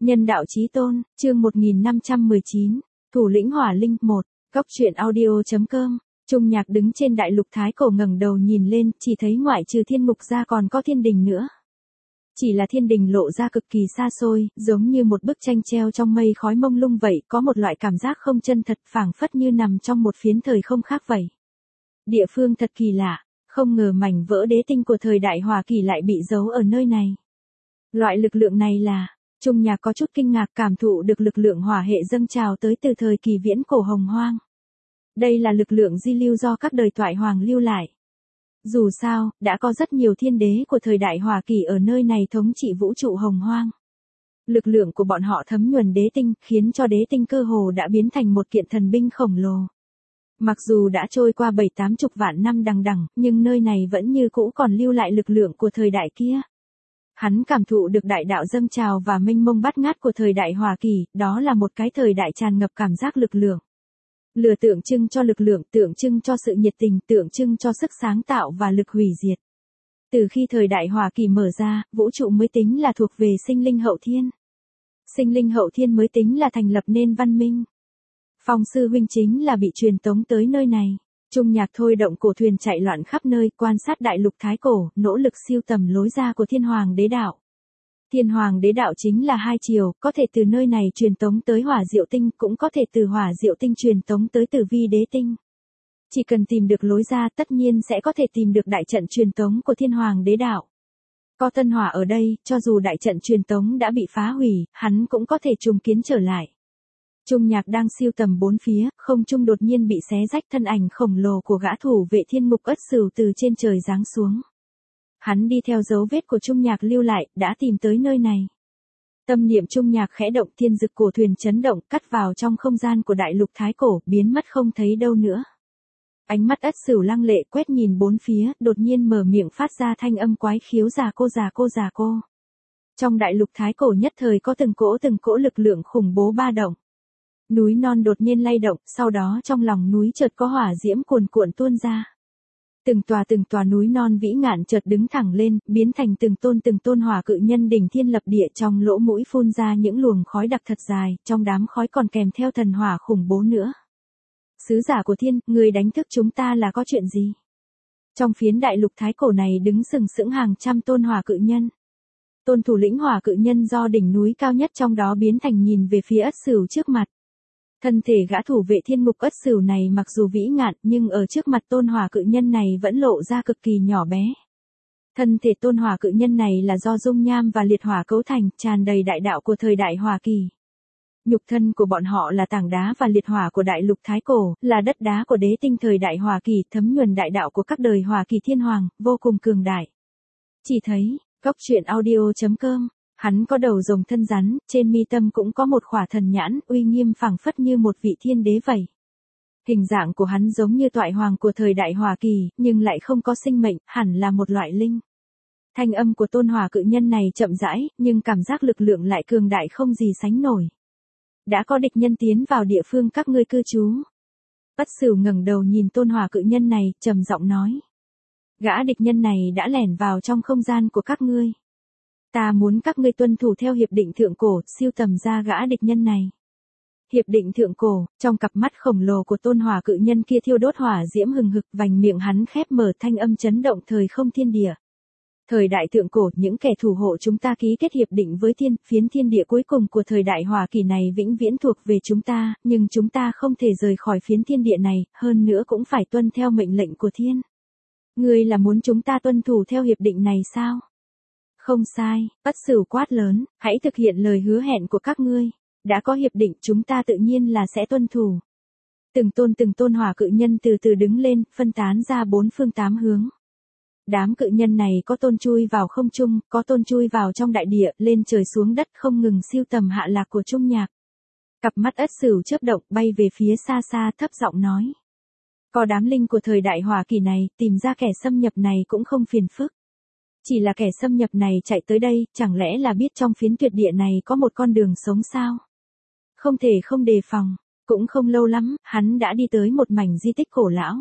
Nhân đạo chí tôn, chương 1519, thủ lĩnh hỏa linh 1, góc truyện audio.com. Trung Nhạc đứng trên đại lục Thái Cổ ngẩng đầu nhìn lên, chỉ thấy ngoại trừ thiên mục ra còn có thiên đình nữa. Chỉ là thiên đình lộ ra cực kỳ xa xôi, giống như một bức tranh treo trong mây khói mông lung vậy, có một loại cảm giác không chân thật, phảng phất như nằm trong một phiến thời không khác vậy. Địa phương thật kỳ lạ, không ngờ mảnh vỡ đế tinh của thời đại Hòa Kỳ lại bị giấu ở nơi này. Loại lực lượng này là... Trung Nhạc có chút kinh ngạc cảm thụ được lực lượng hỏa hệ dâng trào tới từ thời kỳ viễn cổ hồng hoang. Đây là lực lượng di lưu do các đời thoại hoàng lưu lại. Dù sao, đã có rất nhiều thiên đế của thời đại Hòa Kỳ ở nơi này thống trị vũ trụ hồng hoang. Lực lượng của bọn họ thấm nhuần đế tinh, khiến cho đế tinh cơ hồ đã biến thành một kiện thần binh khổng lồ. Mặc dù đã trôi qua 7-80 vạn năm đằng đẵng, nhưng nơi này vẫn như cũ còn lưu lại lực lượng của thời đại kia. Hắn cảm thụ được đại đạo dâng trào và mênh mông bát ngát của thời đại Hòa Kỳ, đó là một cái thời đại tràn ngập cảm giác lực lượng. Lửa tượng trưng cho lực lượng, tượng trưng cho sự nhiệt tình, tượng trưng cho sức sáng tạo và lực hủy diệt. Từ khi thời đại Hòa Kỳ mở ra, vũ trụ mới tính là thuộc về sinh linh hậu thiên. Sinh linh hậu thiên mới tính là thành lập nên văn minh. Phong sư huynh chính là bị truyền tống tới nơi này. Trung Nhạc thôi động cổ thuyền chạy loạn khắp nơi, quan sát đại lục Thái Cổ, nỗ lực siêu tầm lối ra của Thiên Hoàng Đế Đạo. Thiên Hoàng Đế Đạo chính là hai chiều, có thể từ nơi này truyền tống tới Hỏa Diệu Tinh, cũng có thể từ Hỏa Diệu Tinh truyền tống tới Tử Vi Đế Tinh. Chỉ cần tìm được lối ra, tất nhiên sẽ có thể tìm được đại trận truyền tống của Thiên Hoàng Đế Đạo. Có Tân Hỏa ở đây, cho dù đại trận truyền tống đã bị phá hủy, hắn cũng có thể trùng kiến trở lại. Trung Nhạc đang siêu tầm bốn phía, không trung đột nhiên bị xé rách, thân ảnh khổng lồ của gã thủ vệ thiên mục Ất Sửu từ trên trời giáng xuống. Hắn đi theo dấu vết của Trung Nhạc lưu lại, đã tìm tới nơi này. Tâm niệm Trung Nhạc khẽ động, thiên dực cổ thuyền chấn động, cắt vào trong không gian của đại lục Thái Cổ, biến mất không thấy đâu nữa. Ánh mắt Ất Sửu lăng lệ quét nhìn bốn phía, đột nhiên mở miệng phát ra thanh âm quái khiếu già cô già cô già cô. Trong đại lục Thái Cổ nhất thời có từng cỗ lực lượng khủng bố ba động. Núi non đột nhiên lay động, sau đó trong lòng núi chợt có hỏa diễm cuồn cuộn tuôn ra. Từng tòa núi non vĩ ngạn chợt đứng thẳng lên, biến thành từng tôn hỏa cự nhân đỉnh thiên lập địa, trong lỗ mũi phun ra những luồng khói đặc thật dài, trong đám khói còn kèm theo thần hỏa khủng bố nữa. Sứ giả của thiên, người đánh thức chúng ta là có chuyện gì? Trong phiến đại lục Thái Cổ này đứng sừng sững hàng trăm tôn hỏa cự nhân. Tôn thủ lĩnh hỏa cự nhân do đỉnh núi cao nhất trong đó biến thành nhìn về phía Ất Sửu trước mặt. Thân thể gã thủ vệ thiên mục Ất Sửu này mặc dù vĩ ngạn, nhưng ở trước mặt tôn hỏa cự nhân này vẫn lộ ra cực kỳ nhỏ bé. Thân thể tôn hỏa cự nhân này là do dung nham và liệt hỏa cấu thành, tràn đầy đại đạo của thời đại Hòa Kỳ. Nhục thân của bọn họ là tảng đá và liệt hỏa của đại lục Thái Cổ, là đất đá của đế tinh thời đại Hòa Kỳ, thấm nhuần đại đạo của các đời Hòa Kỳ thiên hoàng, vô cùng cường đại. Chỉ thấy, góc truyện audio.com. Hắn có đầu rồng thân rắn, trên mi tâm cũng có một khỏa thần nhãn, uy nghiêm phảng phất như một vị thiên đế vậy. Hình dạng của hắn giống như toại hoàng của thời đại Hòa Kỳ, nhưng lại không có sinh mệnh, hẳn là một loại linh. Thanh âm của tôn hỏa cự nhân này chậm rãi, nhưng cảm giác lực lượng lại cường đại không gì sánh nổi. Đã có địch nhân tiến vào địa phương các ngươi cư trú. Ất Sửu ngẩng đầu nhìn tôn hỏa cự nhân này, trầm giọng nói. Gã địch nhân này đã lẻn vào trong không gian của các ngươi. Ta muốn các ngươi tuân thủ theo hiệp định thượng cổ, siêu tầm ra gã địch nhân này. Hiệp định thượng cổ, trong cặp mắt khổng lồ của tôn hỏa cự nhân kia thiêu đốt hỏa diễm hừng hực, vành miệng hắn khép mở, thanh âm chấn động thời không thiên địa. Thời đại thượng cổ, những kẻ thủ hộ chúng ta ký kết hiệp định với thiên, phiến thiên địa cuối cùng của thời đại Hòa Kỳ này vĩnh viễn thuộc về chúng ta, nhưng chúng ta không thể rời khỏi phiến thiên địa này, hơn nữa cũng phải tuân theo mệnh lệnh của thiên. Ngươi là muốn chúng ta tuân thủ theo hiệp định này sao? Không sai, Ất Sửu quát lớn, hãy thực hiện lời hứa hẹn của các ngươi. Đã có hiệp định, chúng ta tự nhiên là sẽ tuân thủ. Từng tôn hỏa cự nhân từ từ đứng lên, phân tán ra bốn phương tám hướng. Đám cự nhân này có tôn chui vào không trung, có tôn chui vào trong đại địa, lên trời xuống đất, không ngừng siêu tầm hạ lạc của Trung Nhạc. Cặp mắt Ất Sửu chớp động, bay về phía xa xa, thấp giọng nói. Có đám linh của thời đại Hòa Kỳ này, tìm ra kẻ xâm nhập này cũng không phiền phức. Chỉ là kẻ xâm nhập này chạy tới đây, chẳng lẽ là biết trong phiến tuyệt địa này có một con đường sống sao? Không thể không đề phòng. Cũng không lâu lắm, hắn đã đi tới một mảnh di tích cổ lão.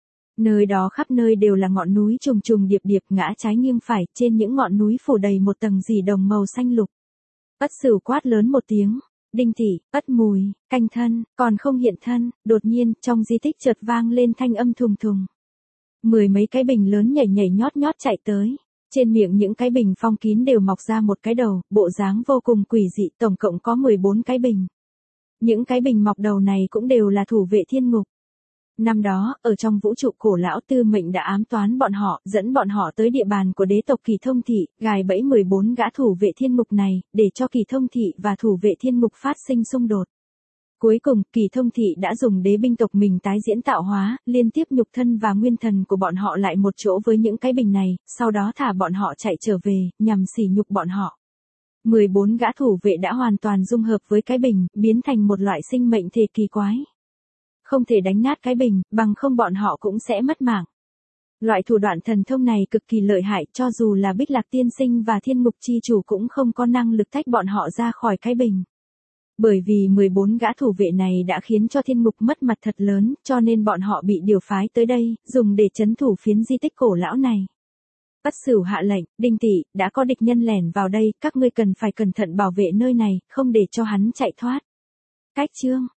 Nơi đó khắp nơi đều là ngọn núi trùng trùng điệp điệp, ngã trái nghiêng phải, trên những ngọn núi phủ đầy một tầng rì đồng màu xanh lục. Ất Sửu quát lớn một tiếng, Đinh Thị, Ất Mùi, canh thân, còn không hiện thân, đột nhiên, trong di tích chợt vang lên thanh âm thùng thùng. Mười mấy cái bình lớn nhảy nhảy nhót nhót chạy tới. Trên miệng những cái bình phong kín đều mọc ra một cái đầu, bộ dáng vô cùng quỷ dị, tổng cộng có 14 cái bình. Những cái bình mọc đầu này cũng đều là thủ vệ thiên ngục. Năm đó, ở trong vũ trụ cổ lão Tư Mệnh đã ám toán bọn họ, dẫn bọn họ tới địa bàn của đế tộc Kỳ Thông Thị, gài bẫy 14 gã thủ vệ thiên ngục này, để cho Kỳ Thông Thị và thủ vệ thiên ngục phát sinh xung đột. Cuối cùng, Kỳ Thông Thị đã dùng đế binh tộc mình tái diễn tạo hóa, liên tiếp nhục thân và nguyên thần của bọn họ lại một chỗ với những cái bình này, sau đó thả bọn họ chạy trở về, nhằm sỉ nhục bọn họ. 14 gã thủ vệ đã hoàn toàn dung hợp với cái bình, biến thành một loại sinh mệnh thể kỳ quái. Không thể đánh nát cái bình, bằng không bọn họ cũng sẽ mất mạng. Loại thủ đoạn thần thông này cực kỳ lợi hại, cho dù là Bích Lạc Tiên Sinh và Thiên Ngục Chi Chủ cũng không có năng lực tách bọn họ ra khỏi cái bình. Bởi vì 14 gã thủ vệ này đã khiến cho thiên ngục mất mặt thật lớn, cho nên bọn họ bị điều phái tới đây, dùng để trấn thủ phiến di tích cổ lão này. Ất Sửu hạ lệnh, Đinh Thị, đã có địch nhân lẻn vào đây, các ngươi cần phải cẩn thận bảo vệ nơi này, không để cho hắn chạy thoát. Cách chương